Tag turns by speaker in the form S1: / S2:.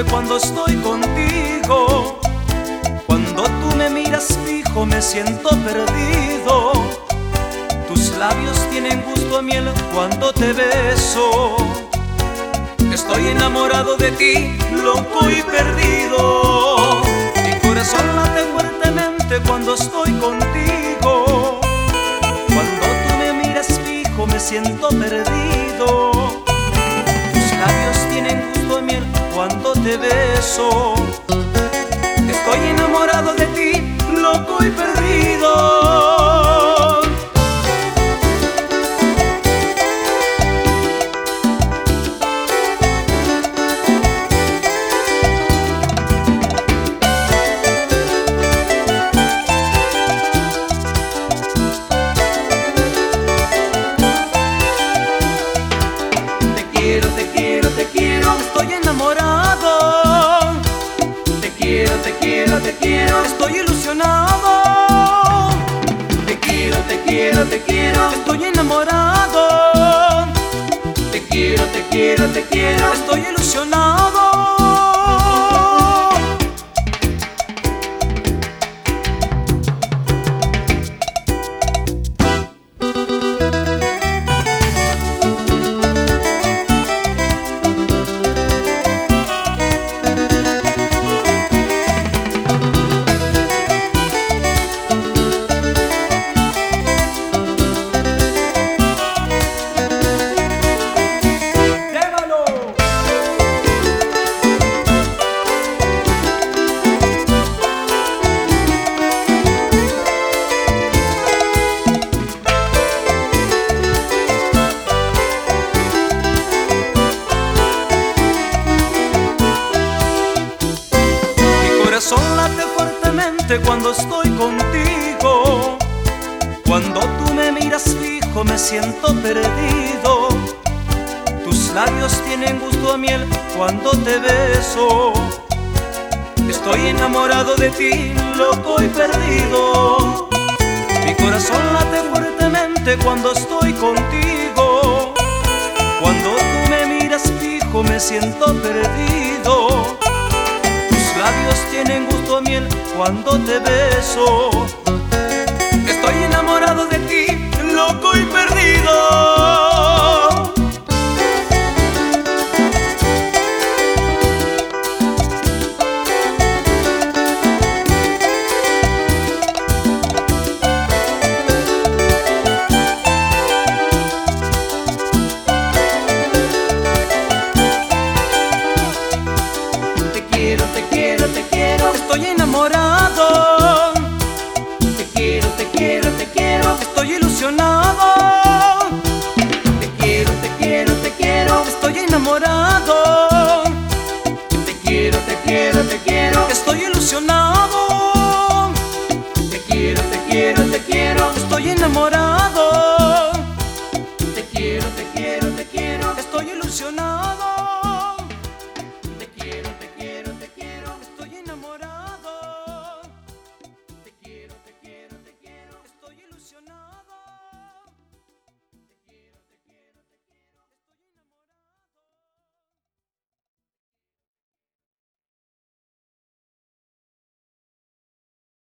S1: cuando estoy contigo. Cuando tú me miras fijo me siento perdido. Tus labios tienen gusto a miel cuando te beso. Estoy enamorado de ti, loco y perdido. Mi corazón late fuertemente cuando estoy contigo. Cuando tú me miras fijo me siento perdido. Tus labios tienen gusto a miel cuando te beso. Estoy enamorado de ti, loco y perdido. Te quiero, estoy enamorado. Te quiero, estoy ilusionado. Te quiero, estoy enamorado. Te quiero, estoy ilusionado. Late fuertemente cuando estoy contigo. Cuando tú me miras fijo me siento perdido. Tus labios tienen gusto a miel cuando te beso. Estoy enamorado de ti, loco y perdido. Mi corazón late fuertemente cuando estoy contigo. Cuando tú me miras fijo me siento perdido. Labios tienen gusto a miel cuando te beso. Estoy enamorado de ti, loco y perdido. Te quiero, estoy enamorado. Te quiero, estoy ilusionado.